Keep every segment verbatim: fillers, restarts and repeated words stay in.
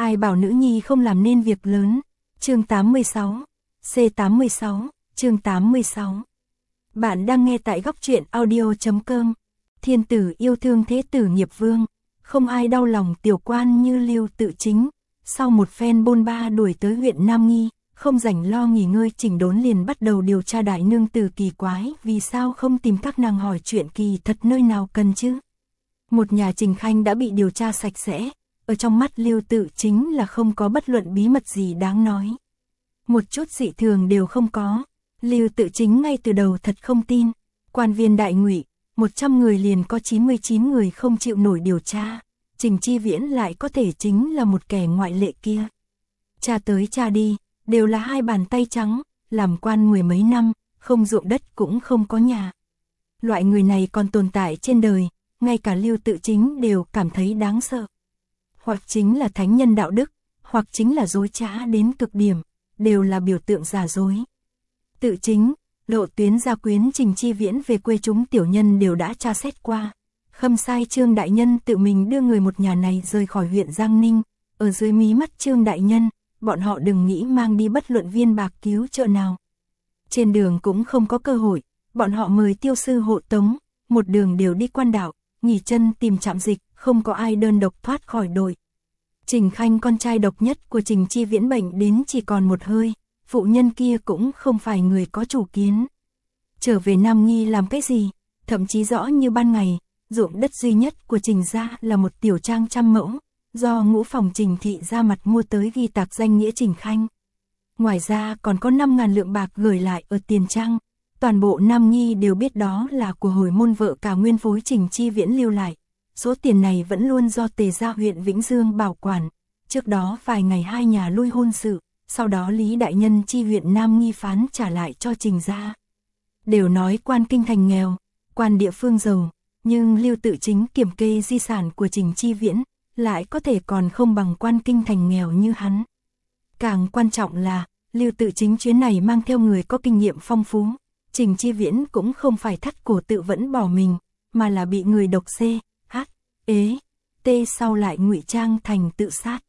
Ai bảo nữ nhi không làm nên việc lớn. Chương tám mươi sáu. C tám mươi sáu, chương tám mươi sáu. Bạn đang nghe tại góc truyện audio chấm com. Thiên tử yêu thương thế tử nghiệp vương, không ai đau lòng tiểu quan như Lưu Tự Chính. Sau một phen bôn ba đuổi tới huyện Nam Nghi, không rảnh lo nghỉ ngơi chỉnh đốn liền bắt đầu điều tra đại nương tử kỳ quái, vì sao không tìm các nàng hỏi chuyện kỳ thật nơi nào cần chứ. Một nhà Trình Khanh đã bị điều tra sạch sẽ, ở trong mắt Lưu Tự Chính là không có bất luận bí mật gì đáng nói. Một chút dị thường đều không có. Lưu Tự Chính ngay từ đầu thật không tin. Quan viên đại ngụy, một trăm người liền có chín mươi chín người không chịu nổi điều tra. Trình Chi Viễn lại có thể chính là một kẻ ngoại lệ kia. Cha tới cha đi, đều là hai bàn tay trắng, làm quan mười mấy năm, không ruộng đất cũng không có nhà. Loại người này còn tồn tại trên đời, ngay cả Lưu Tự Chính đều cảm thấy đáng sợ. Hoặc chính là thánh nhân đạo đức, hoặc chính là dối trá đến cực điểm, đều là biểu tượng giả dối. Tự Chính, lộ tuyến gia quyến Trình Chi Viễn về quê chúng tiểu nhân đều đã tra xét qua. Khâm sai Trương đại nhân tự mình đưa người một nhà này rời khỏi huyện Giang Ninh, ở dưới mí mắt Trương đại nhân, bọn họ đừng nghĩ mang đi bất luận viên bạc cứu trợ nào. Trên đường cũng không có cơ hội, bọn họ mời tiêu sư hộ tống, một đường đều đi quan đảo, nghỉ chân tìm trạm dịch, không có ai đơn độc thoát khỏi đội. Trình Khanh con trai độc nhất của Trình Chi Viễn bệnh đến chỉ còn một hơi, phụ nhân kia cũng không phải người có chủ kiến. Trở về Nam Nghi làm cái gì, thậm chí rõ như ban ngày, ruộng đất duy nhất của Trình gia là một tiểu trang trăm mẫu, do ngũ phòng Trình thị ra mặt mua tới ghi tạc danh nghĩa Trình Khanh. Ngoài ra còn có năm ngàn lượng bạc gửi lại ở tiền trang, toàn bộ Nam Nghi đều biết đó là của hồi môn vợ cả nguyên phối Trình Chi Viễn lưu lại. Số tiền này vẫn luôn do Tề gia huyện Vĩnh Dương bảo quản. Trước đó vài ngày hai nhà lui hôn sự, sau đó Lý đại nhân chi huyện Nam Nghi phán trả lại cho Trình gia. Đều nói quan kinh thành nghèo, quan địa phương giàu, nhưng Lưu Tự Chính kiểm kê di sản của Trình Chi Viễn, lại có thể còn không bằng quan kinh thành nghèo như hắn. Càng quan trọng là, Lưu Tự Chính chuyến này mang theo người có kinh nghiệm phong phú. Trình Chi Viễn cũng không phải thắt cổ tự vẫn bỏ mình, mà là bị người độc C, H, ế, T sau lại ngụy trang thành tự sát.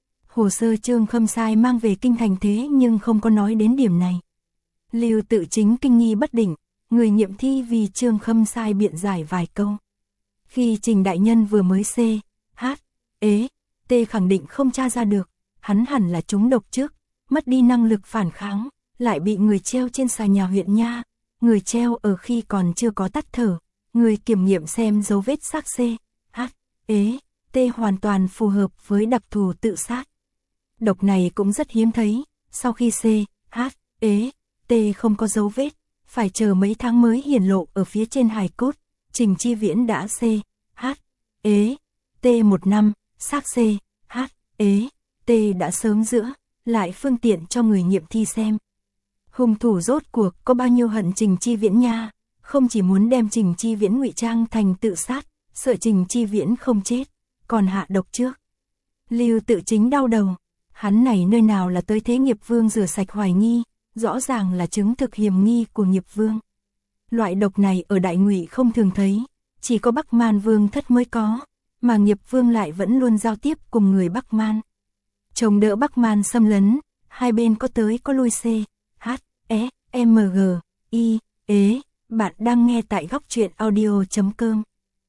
Hồ sơ Trương Khâm sai mang về kinh thành thế nhưng không có nói đến điểm này. Lưu Tự Chính kinh nghi bất định, người nghiệm thi vì Trương Khâm sai biện giải vài câu. Khi Trình đại nhân vừa mới C, H, ế, T khẳng định không tra ra được, hắn hẳn là trúng độc trước, mất đi năng lực phản kháng, lại bị người treo trên xà nhà huyện nha. Người treo ở khi còn chưa có tắt thở, người kiểm nghiệm xem dấu vết xác C, H, ế, T hoàn toàn phù hợp với đặc thù tự sát. Độc này cũng rất hiếm thấy, sau khi C, H, ế, T không có dấu vết, phải chờ mấy tháng mới hiển lộ ở phía trên hài cốt. Trình Chi Viễn đã C, H, ế, T một năm, xác C, H, ế, T đã sớm giữa, lại phương tiện cho người nghiệm thi xem. Hung thủ rốt cuộc có bao nhiêu hận Trình Chi Viễn nha, không chỉ muốn đem Trình Chi Viễn ngụy trang thành tự sát, sợ Trình Chi Viễn không chết, còn hạ độc trước. Lưu Tự Chính đau đầu, hắn này nơi nào là tới thế nghiệp vương rửa sạch hoài nghi, rõ ràng là chứng thực hiểm nghi của nghiệp vương. Loại độc này ở đại ngụy không thường thấy, chỉ có Bắc Man vương thất mới có, mà nghiệp vương lại vẫn luôn giao tiếp cùng người Bắc Man. Chống đỡ Bắc Man xâm lấn, hai bên có tới có lui C, H, E, M, G, I, ế, bạn đang nghe tại góc truyện audio chấm com.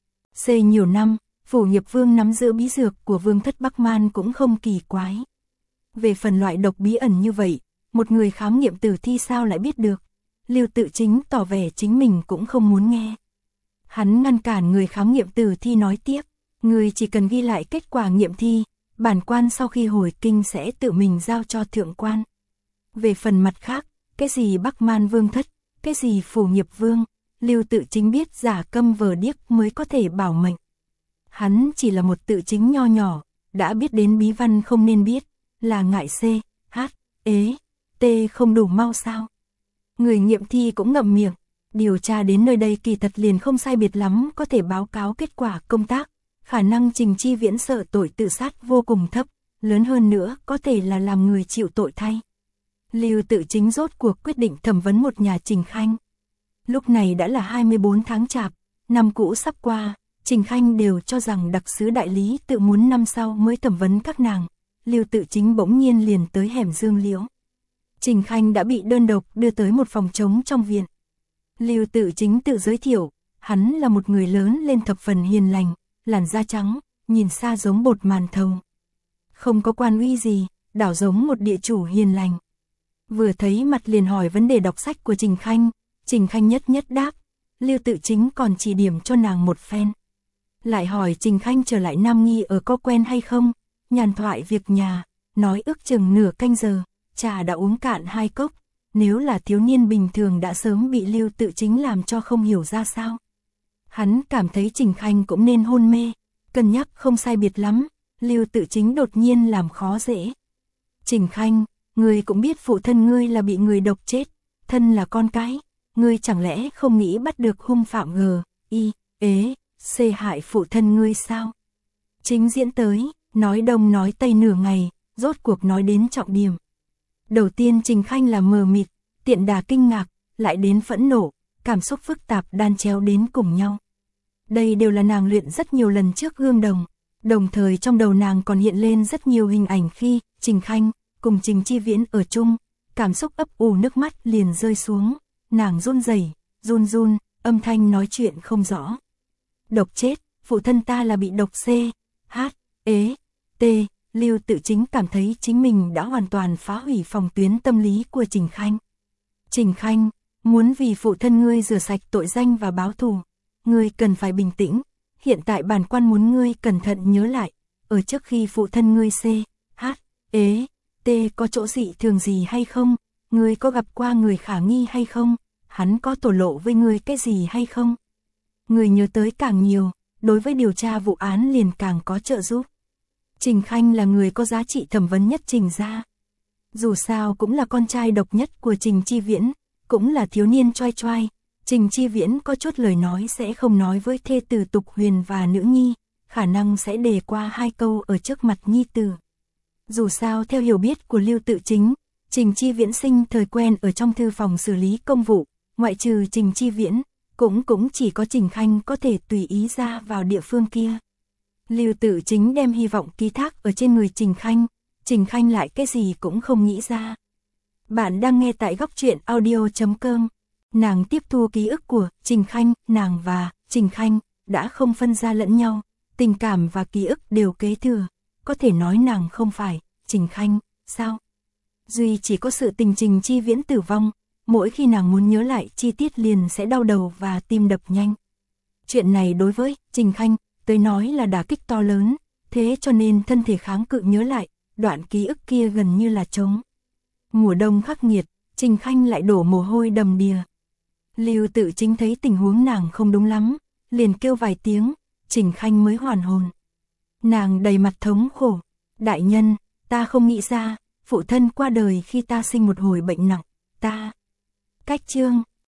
C nhiều năm, phủ nghiệp vương nắm giữ bí dược của vương thất Bắc Man cũng không kỳ quái. Về phần loại độc bí ẩn như vậy, một người khám nghiệm tử thi sao lại biết được. Lưu Tự Chính tỏ vẻ chính mình cũng không muốn nghe. Hắn ngăn cản người khám nghiệm tử thi nói tiếp, người chỉ cần ghi lại kết quả nghiệm thi, bản quan sau khi hồi kinh sẽ tự mình giao cho thượng quan. Về phần mặt khác, cái gì Bắc Man vương thất, cái gì phủ nghiệp vương, Lưu Tự Chính biết giả câm vờ điếc mới có thể bảo mệnh. Hắn chỉ là một tự chính nho nhỏ, đã biết đến bí văn không nên biết, là ngại C, H, ế, T không đủ mau sao. Người nghiệm thi cũng ngậm miệng, điều tra đến nơi đây kỳ thật liền không sai biệt lắm có thể báo cáo kết quả công tác, khả năng Trình Chi Viễn sợ tội tự sát vô cùng thấp, lớn hơn nữa có thể là làm người chịu tội thay. Lưu Tự Chính rốt cuộc quyết định thẩm vấn một nhà Trình Khanh. Lúc này đã là hai mươi bốn tháng chạp, năm cũ sắp qua, Trình Khanh đều cho rằng đặc sứ đại lý tự muốn năm sau mới thẩm vấn các nàng, Lưu Tự Chính bỗng nhiên liền tới hẻm Dương Liễu. Trình Khanh đã bị đơn độc đưa tới một phòng trống trong viện. Lưu Tự Chính tự giới thiệu, hắn là một người lớn lên thập phần hiền lành, làn da trắng, nhìn xa giống bột màn thầu. Không có quan uy gì, đảo giống một địa chủ hiền lành. Vừa thấy mặt liền hỏi vấn đề đọc sách của Trình Khanh, Trình Khanh nhất nhất đáp, Lưu Tự Chính còn chỉ điểm cho nàng một phen. Lại hỏi Trình Khanh trở lại Nam Nghi ở có quen hay không, nhàn thoại việc nhà, nói ước chừng nửa canh giờ, trà đã uống cạn hai cốc, nếu là thiếu niên bình thường đã sớm bị Lưu Tự Chính làm cho không hiểu ra sao. Hắn cảm thấy Trình Khanh cũng nên hôn mê, cân nhắc không sai biệt lắm, Lưu Tự Chính đột nhiên làm khó dễ. Trình Khanh, ngươi cũng biết phụ thân ngươi là bị người độc chết, thân là con cái, ngươi chẳng lẽ không nghĩ bắt được hung phạm G, I, ế, C hại phụ thân ngươi sao? Chính diễn tới, nói đông nói tây nửa ngày, rốt cuộc nói đến trọng điểm. Đầu tiên Trình Khanh là mờ mịt, tiện đà kinh ngạc, lại đến phẫn nộ, cảm xúc phức tạp đan chéo đến cùng nhau. Đây đều là nàng luyện rất nhiều lần trước gương đồng, đồng thời trong đầu nàng còn hiện lên rất nhiều hình ảnh khi Trình Khanh cùng Trình Chi Viễn ở chung, cảm xúc ấp ủ nước mắt liền rơi xuống, nàng run rẩy, run run, âm thanh nói chuyện không rõ. Độc chết, phụ thân ta là bị độc C, H, ế, T, Lưu Tự Chính cảm thấy chính mình đã hoàn toàn phá hủy phòng tuyến tâm lý của Trình Khanh. Trình Khanh, muốn vì phụ thân ngươi rửa sạch tội danh và báo thù, ngươi cần phải bình tĩnh, hiện tại bản quan muốn ngươi cẩn thận nhớ lại, ở trước khi phụ thân ngươi C, H, ế, T có chỗ dị thường gì hay không, ngươi có gặp qua người khả nghi hay không, hắn có thổ lộ với ngươi cái gì hay không. Người nhớ tới càng nhiều, đối với điều tra vụ án liền càng có trợ giúp. Trình Khanh là người có giá trị thẩm vấn nhất Trình gia. Dù sao cũng là con trai độc nhất của Trình Chi Viễn, cũng là thiếu niên choai choai. Trình Chi Viễn có chút lời nói sẽ không nói với thê tử Tục Huyền và nữ nhi, khả năng sẽ đề qua hai câu ở trước mặt nhi tử. Dù sao theo hiểu biết của Lưu Tự Chính, Trình Chi Viễn sinh thời quen ở trong thư phòng xử lý công vụ, ngoại trừ Trình Chi Viễn, cũng cũng chỉ có Trình Khanh có thể tùy ý ra vào địa phương kia. Lưu Tự Chính đem hy vọng ký thác ở trên người Trình Khanh, Trình Khanh lại cái gì cũng không nghĩ ra. Bạn đang nghe tại góc truyện audio chấm com. Nàng tiếp thu ký ức của Trình Khanh, nàng và Trình Khanh đã không phân ra lẫn nhau, tình cảm và ký ức đều kế thừa, có thể nói nàng không phải Trình Khanh, sao? Duy chỉ có sự tình Trình Chi Viễn tử vong, mỗi khi nàng muốn nhớ lại chi tiết liền sẽ đau đầu và tim đập nhanh. Chuyện này đối với Trình Khanh tới nói là đả kích to lớn, thế cho nên thân thể kháng cự nhớ lại, đoạn ký ức kia gần như là trống. Mùa đông khắc nghiệt, Trình Khanh lại đổ mồ hôi đầm đìa. Lưu Tự Chính thấy tình huống nàng không đúng lắm, liền kêu vài tiếng, Trình Khanh mới hoàn hồn. Nàng đầy mặt thống khổ, đại nhân, ta không nghĩ ra, phụ thân qua đời khi ta sinh một hồi bệnh nặng, ta. Cách chương